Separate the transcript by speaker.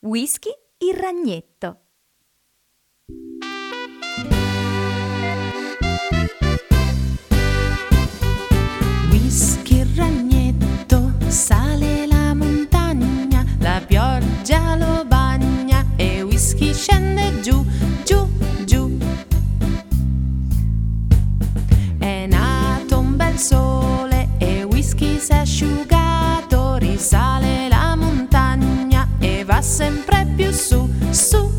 Speaker 1: Whisky il ragnetto.
Speaker 2: Whisky il ragnetto sale la montagna, la pioggia lo bagna e Whisky scende giù, giù, giù. È nato un bel sole e Whisky s'è asciugato, risale la montagna e va sempre più su, su.